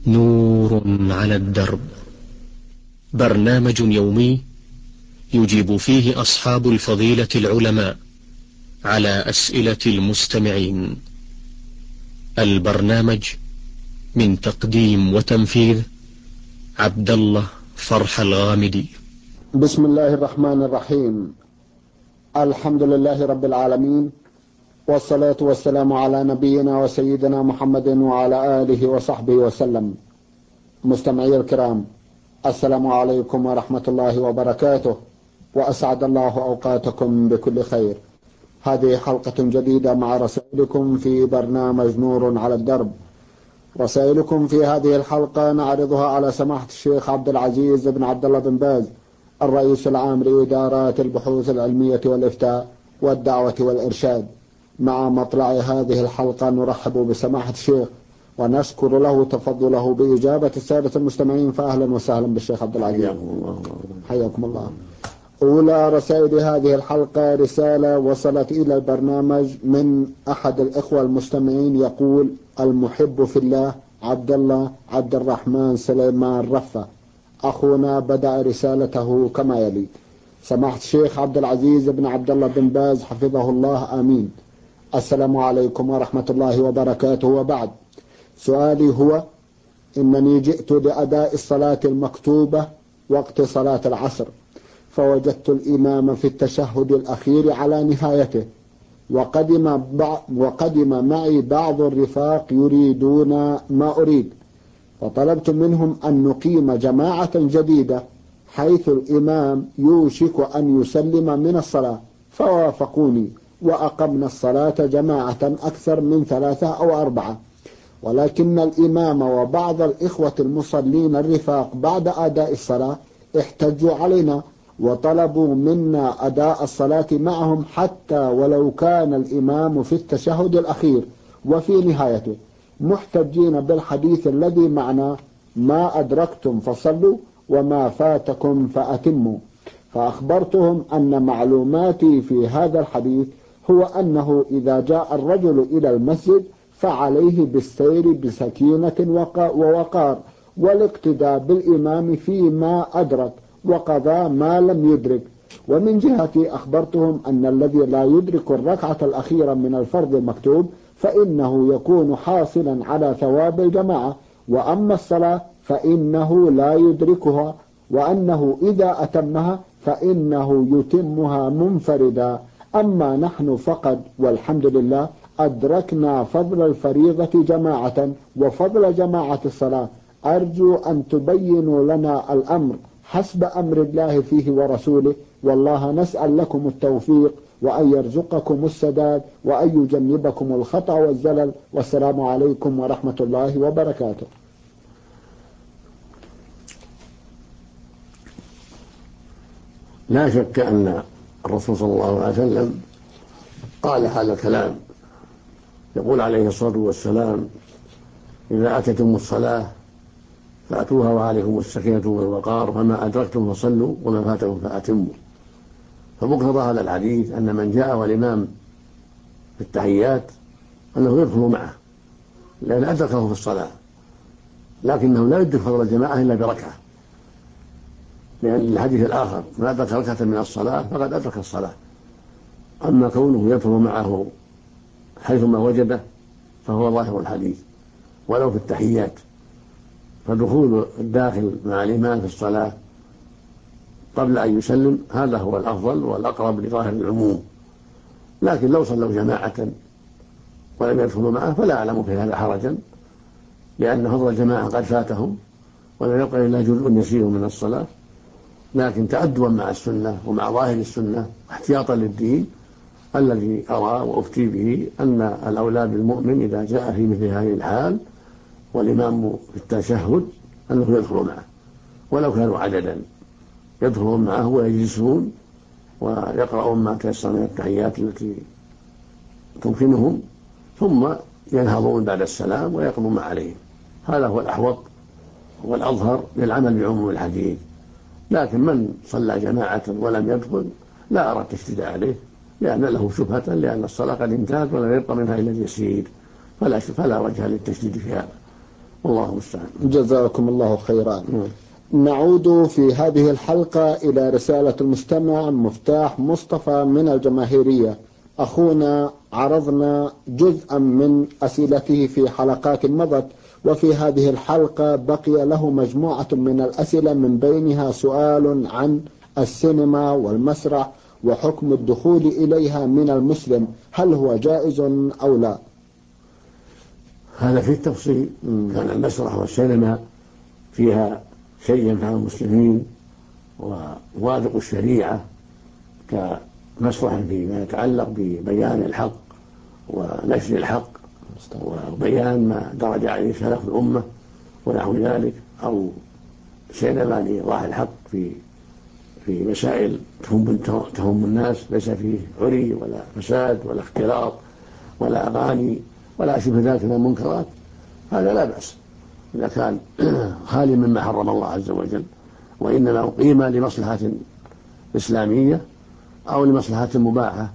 نور على الدرب، برنامج يومي يجيب فيه أصحاب الفضيلة العلماء على أسئلة المستمعين. البرنامج من تقديم وتنفيذ عبد الله فرح الغامدي. بسم الله الرحمن الرحيم. الحمد لله رب العالمين، والصلاة والسلام على نبينا وسيدنا محمد وعلى آله وصحبه وسلم. مستمعي الكرام، السلام عليكم ورحمة الله وبركاته، وأسعد الله أوقاتكم بكل خير. هذه حلقة جديدة مع رسائلكم في برنامج نور على الدرب. رسائلكم في هذه الحلقة نعرضها على سماحة الشيخ عبد العزيز بن عبد الله بن باز، الرئيس العام لإدارات البحوث العلمية والإفتاء والدعوة والإرشاد. مع مطلع هذه الحلقة نرحب بسماحة الشيخ ونشكر له تفضله بإجابة السادة المستمعين، فأهلا وسهلا بالشيخ عبد العزيز. حياكم الله. أولى رسائل هذه الحلقة رسالة وصلت إلى البرنامج من أحد الإخوة المستمعين، يقول: المحب في الله عبد الله عبد الرحمن سليمان رفة. أخونا بدأ رسالته كما يلي: سماحة الشيخ عبد العزيز بن عبد الله بن باز حفظه الله آمين. السلام عليكم ورحمة الله وبركاته، وبعد. سؤالي هو: إنني جئت لأداء الصلاة المكتوبة وقت صلاة العصر، فوجدت الإمام في التشهد الأخير على نهايته، وقدم معي بعض الرفاق يريدون ما أريد، فطلبت منهم أن نقيم جماعة جديدة حيث الإمام يوشك أن يسلم من الصلاة، فوافقوني وأقمنا الصلاة جماعة أكثر من 3 أو 4. ولكن الإمام وبعض الإخوة المصلين الرفاق بعد أداء الصلاة احتجوا علينا وطلبوا منا أداء الصلاة معهم حتى ولو كان الإمام في التشهد الأخير وفي نهايته، محتجين بالحديث الذي معنا: ما أدركتم فصلوا وما فاتكم فأتموا. فأخبرتهم أن معلوماتي في هذا الحديث هو أنه إذا جاء الرجل إلى المسجد فعليه بالسير بسكينة ووقار، والاقتداء بالإمام فيما أدرك وقضى ما لم يدرك. ومن جهتي أخبرتهم أن الذي لا يدرك الركعة الأخيرة من الفرض المكتوب فإنه يكون حاصلا على ثواب الجماعة، وأما الصلاة فإنه لا يدركها، وأنه إذا أتمها فإنه يتمها منفردا. أما نحن فقد والحمد لله أدركنا فضل الفريضة جماعة وفضل جماعة الصلاة. أرجو أن تبينوا لنا الأمر حسب أمر الله فيه ورسوله، والله نسأل لكم التوفيق وأن يرزقكم السداد وأن يجنبكم الخطأ والزلل، والسلام عليكم ورحمة الله وبركاته. لا شك أن الرسول صلى الله عليه وسلم قال هذا الكلام، يقول عليه الصلاة والسلام: إذا أتيتم الصلاة فأتوها وعليكم السكينة والوقار، فما أدركتم فصلوا وما فاتكم فأتموا. فمقتضى هذا الحديث أن من جاء والإمام في التحيات أنه يدخل معه لأن أدركه في الصلاة، لكنه لا يدرك فضل الجماعة إلا بركعة، لأن الحديث الآخر: من أدرك ركعة من الصلاة فقد أدرك الصلاة. أما كونه يدخل معه حيثما وجده فهو ظاهر الحديث ولو في التحيات، فدخول الداخل مع الإمام في الصلاة قبل أن يسلم هذا هو الأفضل والأقرب لظاهر العموم. لكن لو صلوا جماعة ولم يدخلوا معه فلا أعلم في هذا حرجا، لأن فضل الجماعة قد فاتهم ولم يبقى إلا جزء يسير من الصلاة. لكن تأدبا مع السنة ومع ظاهر السنة احتياطا للدين، الذي أرى وأفتي به أن الأولى بالمؤمن إذا جاء في مثل هذه الحال والإمام في التشهد أنه يدخل معه، ولو كانوا عددا يدخلون معه ويجلسون ويقرؤون ما تيسر من التحيات التي تمكنهم، ثم ينهضون بعد السلام ويقضون ما عليهم. هذا هو الأحوط والأظهر للعمل بعموم الحديث. لكن من صلى جماعة ولم يدخل لا أرى التشديد عليه، لأن له شبهة، لأن الصلاة قد انتهت ولم يبقى منها إلا اليسير، فلا وجه للتشديد في هذا. والله المستعان. جزاكم الله خيرا. نعود في هذه الحلقة إلى رسالة المستمع مفتاح مصطفى من الجماهيرية. أخونا عرضنا جزءا من أسئلته في حلقات مضت، وفي هذه الحلقة بقي له مجموعة من الأسئلة، من بينها سؤال عن السينما والمسرح وحكم الدخول إليها من المسلم، هل هو جائز أو لا؟ هذا فيه التفصيل. كان المسرح والسينما فيها شيء ينفع المسلمين ووافق الشريعة، كمسرح فيما يتعلق ببيان الحق ونشر الحق وبيان ما درج عليه سلف الأمة ونحو ذلك، أو سينما لإيضاح الحق في مسائل تهم الناس، ليس فيه عري ولا فساد ولا اختلاط ولا أغاني ولا شبه ذلك من المنكرات، هذا لا بأس إذا كان خالي مما حرم الله عز وجل، وإنما أقيم لمصلحة إسلامية أو لمصلحة مباحة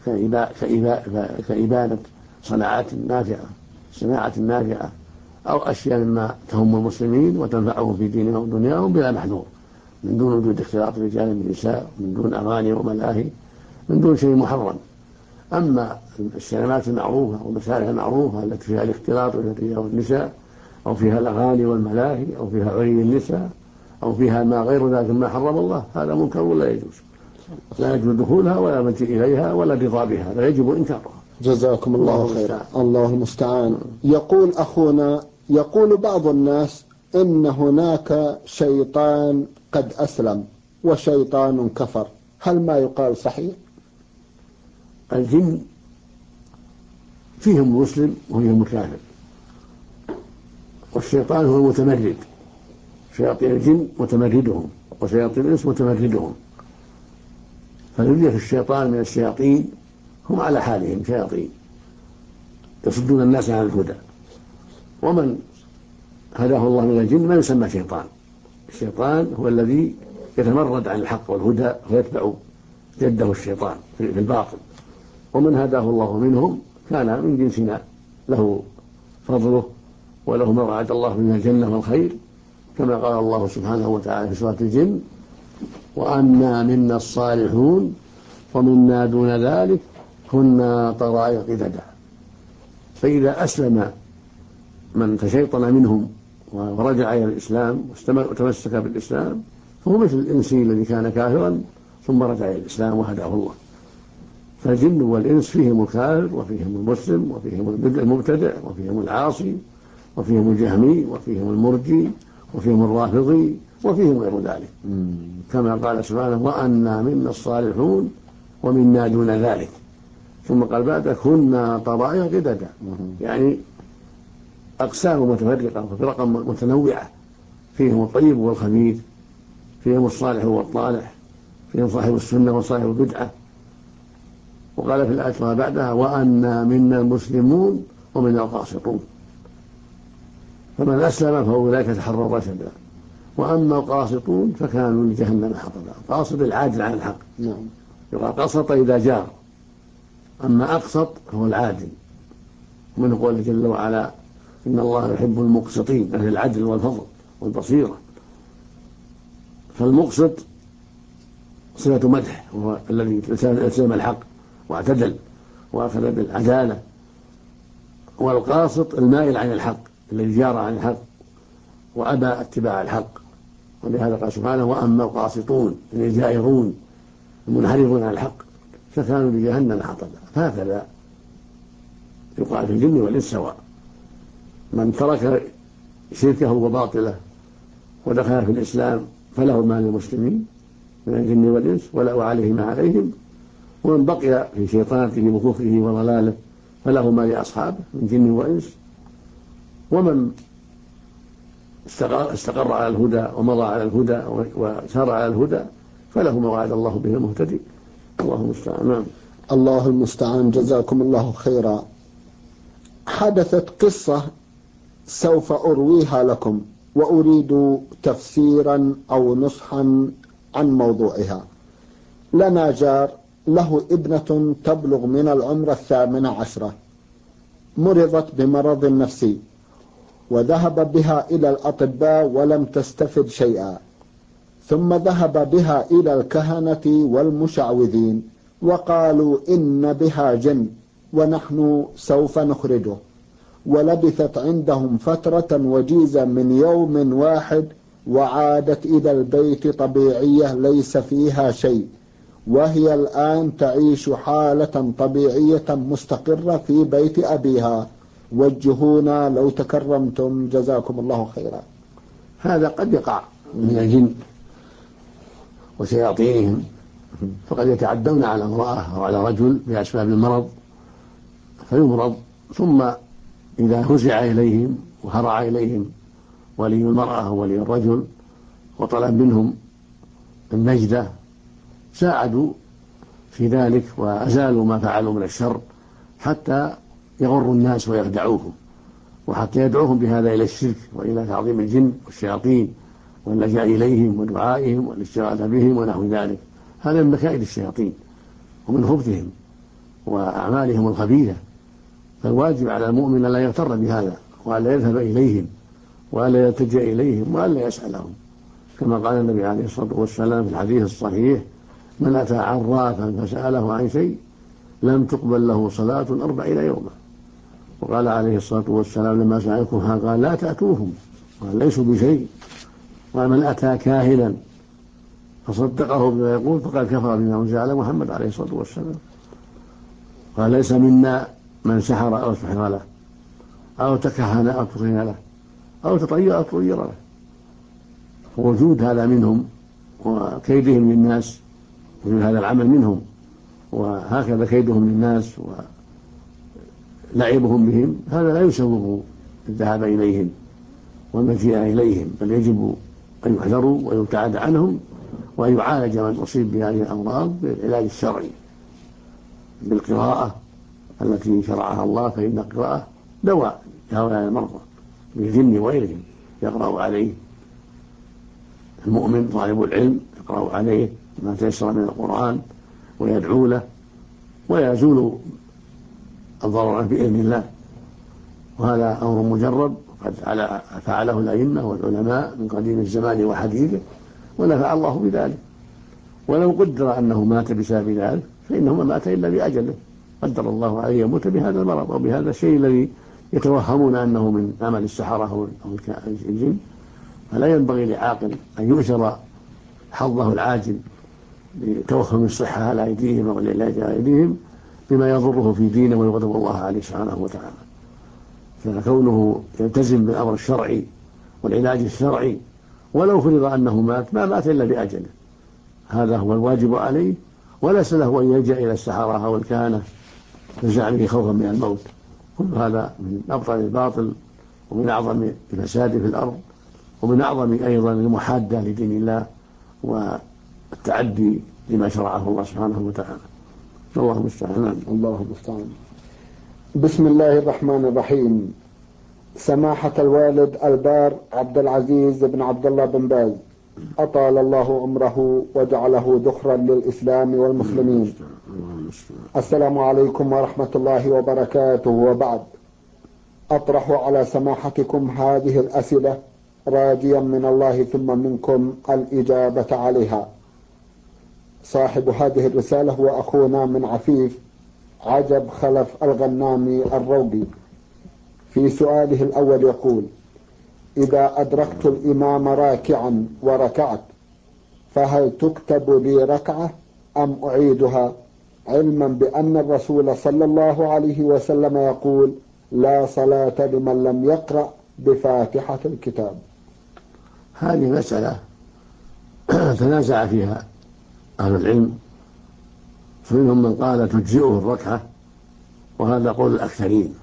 كإبانة صناعات نافعة أو أشياء مما تهم المسلمين وتنفعهم في دينهم ودنياهم بلا محذور، من دون وجود اختلاط الرجال بالنساء، من دون أغاني وملاهي، من دون شيء محرم. أما السينمات المعروفة والمسارح المعروفة التي فيها الاختلاط والرجال والنساء، أو فيها الأغاني والملاهي، أو فيها عري النساء، أو فيها ما غير ذلك ما حرم الله، هذا منكر ولا يجوز، لا يجوز دخولها ولا مجيء إليها ولا الرضا بها، هذا يجب إنكارها. جزاكم الله خيرا. الله المستعان. يقول أخونا، يقول بعض الناس إن هناك شيطان قد أسلم وشيطان كفر، هل ما يقال صحيح؟ الجن فيهم مسلم وفيهم كافر، والشيطان هو المتمرد، شياطين الجن متمردهم وشياطين الإنس متمردهم، فذرية الشيطان من الشياطين هم على حالهم شياطين يصدون الناس عن الهدى، ومن هداه الله من الجن ما يسمى شيطان. الشيطان هو الذي يتمرد عن الحق والهدى ويتبع جده الشيطان في الباطل، ومن هداه الله منهم كان من جنسنا، له فضله وله ما وعد الله من الجنة والخير، كما قال الله سبحانه وتعالى في سورة الجن: وأنا منا الصالحون ومنا دون ذلك كنا طرائق قددا. فإذا أسلم من تشيطن منهم ورجع إلى الإسلام وتمسك بالإسلام فهو مثل الإنسي الذي كان كافرا ثم رجع إلى الإسلام وهداه الله. فالجن والإنس فيهم الكافر وفيهم المسلم وفيهم المبتدع وفيهم العاصي وفيهم الجهمي وفيهم المرجي وفيهم الرافضي وفيهم غير ذلك، كما قال سبحانه: وأنا منا الصالحون ومنا دون ذلك. ثم قال بعد: كنا طرائق قددا، يعني أقسام متفرقة وفرق متنوعة، فيهم الطيب والخبيث، فيهم الصالح والطالح، فيهم صاحب السنة وصاحب البدعة. وقال في الآية ما بعدها: وأنا منا المسلمون ومنا القاسطون. فمن أسلم فأولئك تحروا رشدا، وأما القاسطون فكانوا لجهنم حطبا. قاصد العادل عن الحق، يقال قسط إذا جار، أما أقسط هو العادل، من قوله جل وعلا: إن الله يحب المقسطين، أهل العدل والفضل والبصيرة. فالمقسط صفة مدح، وهو الذي التزم الحق واعتدل وأخذ بالعدالة، والقاسط المائل عن الحق الذي جار عن الحق وأبى اتباع الحق. ولهذا قال سبحانه: وأما القاسطون الجائرون المنحرفون عن الحق فكانوا لجهنم حطبا. هكذا يقال في الجن والإنس سواء، من ترك شركه وباطله ودخل في الإسلام فله ما للمسلمين من الجن والإنس ولا عليه ما عليهم، ومن بقي في شيطانته وكفره وضلاله فله ما لأصحابه من جن وإنس، ومن استقر على الهدى ومضى على الهدى وسار على الهدى فله ما وعد الله به المهتدي. الله المستعان. الله المستعان. جزاكم الله خيرا. حدثت قصة سوف أرويها لكم وأريد تفسيرا أو نصحا عن موضوعها. لنا جار له ابنة تبلغ من العمر 18، مرضت بمرض نفسي وذهب بها إلى الأطباء ولم تستفد شيئا، ثم ذهب بها إلى الكهنة والمشعوذين وقالوا إن بها جن ونحن سوف نخرجه، ولبثت عندهم فترة وجيزة من يوم واحد، وعادت إلى البيت طبيعية ليس فيها شيء، وهي الآن تعيش حالة طبيعية مستقرة في بيت أبيها. وجهونا لو تكرمتم، جزاكم الله خيرا. هذا قد يقع من الجن وشياطينهم، فقد يتعدون على امرأة أو على رجل بأسباب المرض فيمرض، ثم إذا فزع إليهم وهرع إليهم ولي المرأة وولي الرجل وطلب منهم النجدة ساعدوا في ذلك وأزالوا ما فعلوا من الشر حتى يغروا الناس ويخدعوهم، وحتى يدعوهم بهذا إلى الشرك وإلى تعظيم الجن والشياطين واللجاء إليهم ودعائهم والاستغاثة بهم ونحو ذلك. هذا من مكائد الشياطين ومن خبثهم وأعمالهم الخبيثة، فالواجب على المؤمن لا يغتر بهذا، وألا يذهب إليهم وألا يلتجأ إليهم وألا يسألهم، كما قال النبي عليه الصلاة والسلام في الحديث الصحيح: من أتى عرافا فسأله عن شيء لم تقبل له صلاة 40 يوما. وقال عليه الصلاة والسلام لما سألكمها قال: لا تأتوهم، قال: ليسوا بشيء. ومن أتى كاهنا فصدقه بما يقول فقد كفر بما أنزل على محمد عليه الصلاة والسلام. قال: ليس منا من سحر أو سحر له أو تكهن أو تكهن له أو تطير أو تطير له. ووجود هذا منهم وكيدهم للناس، وجود هذا العمل منهم وهكذا كيدهم للناس ولعبهم بهم، هذا لا يسوغ الذهاب إليهم والمجيء إليهم، بل يجب أن يحذروا ويبتعد عنهم، وأن يعالج من أصيب بهذه الأمراض بالعلاج الشرعي بالقراءة التي شرعها الله، فإن القراءة دواء لهؤلاء المرضى بالجن وغيرهم. يقرأ عليه المؤمن طالب العلم، يقرأ عليه ما تيسر من القرآن ويدعو له ويزول الضرر بإذن الله. وهذا أمر مجرب قد فعله الأئمة والعلماء من قديم الزمان وحديثه، ونفع الله بذلك. ولو قدر أنه مات بسبب ذلك فإنه ما مات إلا بأجله، قدر الله عليه يموت بهذا المرض أو بهذا الشيء الذي يتوهمون أنه من عمل السحرة أو الجن. فلا ينبغي لعاقل أن يؤثر حظه العاجل لتوهم الصحة على أيديهم أو العلاج على أيديهم بما يضره في دينه ويغضب الله عليه سبحانه وتعالى. فكونه يلتزم بالأمر الشرعي والعلاج الشرعي ولو فرض أنه مات ما مات إلا بأجله، هذا هو الواجب عليه، وليس له أن يلجأ إلى السحرة أو الكهنة بزعمه خوفا من الموت. كل هذا من أبطل الباطل ومن أعظم الفساد في الأرض، ومن أعظم أيضا المحادة لدين الله والتعدي لما شرعه الله سبحانه وتعالى. الله المستعان. الله المستعان. بسم الله الرحمن الرحيم. سماحة الوالد البار عبد العزيز بن عبد الله بن باز أطال الله عمره وجعله ذخرا للإسلام والمسلمين. السلام عليكم ورحمة الله وبركاته. وبعد، أطرح على سماحتكم هذه الأسئلة راجيا من الله ثم منكم الإجابة عليها. صاحب هذه الرسالة هو أخونا من عفيف عجب خلف الغنامي الروقي. في سؤاله الأول يقول: إذا أدركت الإمام راكعا وركعت فهل تكتب لي ركعة أم أعيدها، علما بأن الرسول صلى الله عليه وسلم يقول: لا صلاة لمن لم يقرأ بفاتحة الكتاب؟ هذه مسألة تنازع فيها أهل العلم، فمنهم من قال تجزئه الركعة، وهذا قول الأكثرين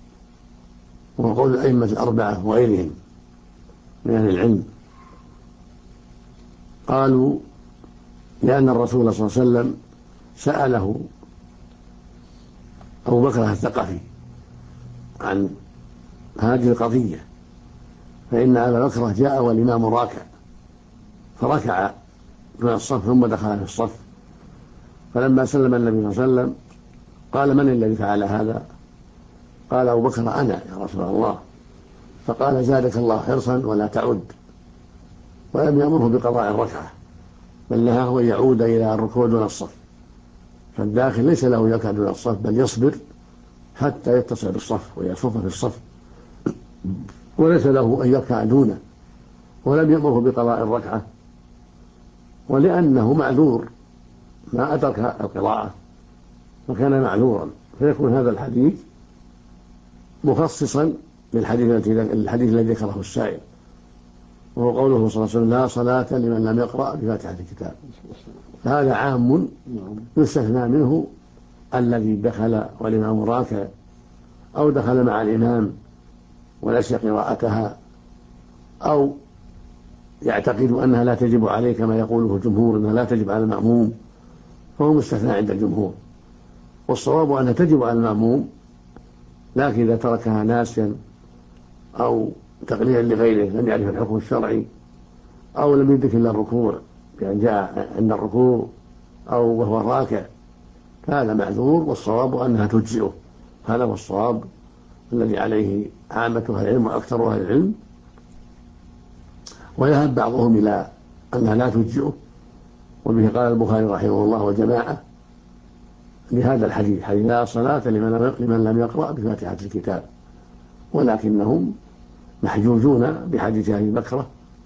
وقول الأئمة الأربعة وغيرهم من أهل العلم. قالوا لأن الرسول صلى الله عليه وسلم سأله أبو بكر الثقفي عن هذه القضية، فإن أبا بكر جاء والإمام راكع فركع من الصف ثم دخل في الصف، فلما سلم النبي صلى الله عليه وسلم قال: من الذي فعل هذا؟ قال أبو بكر: أنا يا رسول الله. فقال زادك الله حرصا ولا تعد، ولم يأمره بقضاء الركعة، بل نهاه أن يعود إلى الركوع دون الصف. فالداخل ليس له يركع دون الصف، بل يصبر حتى يتصل بالصف ويصف في الصف، وليس له أن يركع دونه، ولم يأمره بقضاء الركعة، ولأنه معذور ما أدرك القراءة فكان معذورا، فيكون هذا الحديث مخصصا للحديث الذي ذكره السائل، وهو قوله صلى الله عليه وسلم لا صلاة لمن لم يقرأ بفاتحة الكتاب. هذا عام يستثنى منه الذي دخل والإمام راكع، أو دخل مع الإمام ونسي قراءتها، أو يعتقد أنها لا تجب عليه كما يقوله الجمهور أنها لا تجب على المأموم، فهو مستثنى عند الجمهور. والصواب أنها تجب على المأموم، لكن إذا تركها ناسيا أو تقليلا لغيره لم يعرف الحكم الشرعي، أو لم يدرك إلا الركوع بأن جاء عند الركوع أو وهو راكع، فهذا معذور، والصواب أنها تجزئه. هذا هو الصواب الذي عليه عامة أهل العلم وأكثر أهل العلم، ويذهب بعضهم إلى أنها لا تجزئه، وبه قال البخاري رحمه الله وجماعة لهذا الحديث، حديث لا صلاة لمن لم يقرأ بفاتحة الكتاب، ولكنهم محجوجون بحديث أبي بكرة،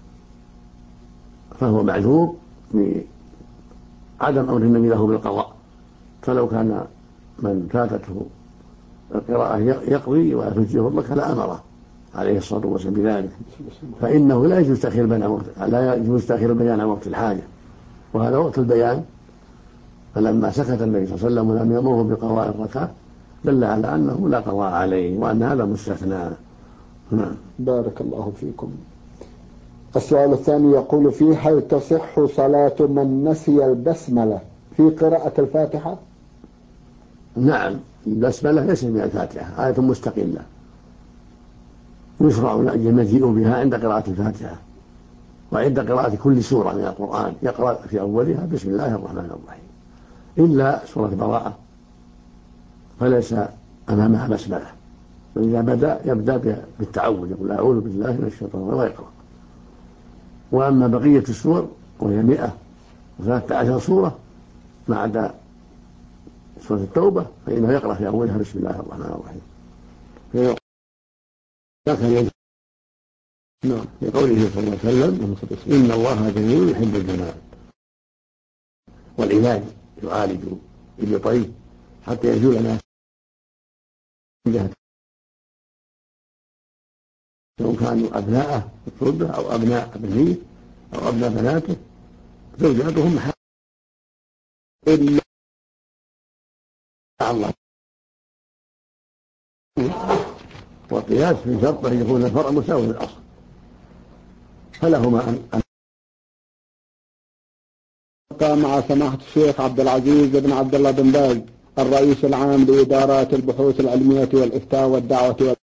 فهو معذور بعدم أمر النبي له بالقضاء. فلو كان من فاتته القراءة يقضي ولا تجزئه الركعة لأمره عليه الصلاة والسلام بذلك، فإنه لا يجوز تأخير البيان عن وقت الحاجة، وهذا وقت البيان. فلما سكت النبي صلى الله عليه وسلم ولم يأمره بقضاء الركعة دل على أنه لا قضاء عليه، وأن هذا مستثنى. بارك الله فيكم. السؤال الثاني يقول فيه: هل تصح صلاة من نسي البسملة في قراءة الفاتحة؟ نعم، البسملة ليس من الفاتحة، آية مستقلة يشرع المجيء بها عند قراءة الفاتحة وعند قراءة كل سورة من القرآن، يقرأ في أولها بسم الله الرحمن الرحيم، إلا سورة براءة فليس أمامها بسملة، وإذا يبدأ بالتعوذ، يقول أعوذ بالله من الشيطان ويقرأ. وأما بقية السور وهي 113 سورة ما عدا سورة التوبة فإنه يقرأ في أولها بسم الله الرحمن الرحيم. في قوله صلى الله عليه وسلم: إن الله جميل يحب الجمال، والعلاج يعالج بطيب حتى يزول ما جهته، سواء كانوا أبناءه الصلبة أو أبناء ابنيه أو أبناء بناته، زوجاتهم إلا الله. والقياس في شرط أن يكون الفرع مساوي للأصل، فلهما أن مع سماحة الشيخ عبد العزيز بن عبد الله بن باز الرئيس العام لإدارات البحوث العلمية والإفتاء والدعوة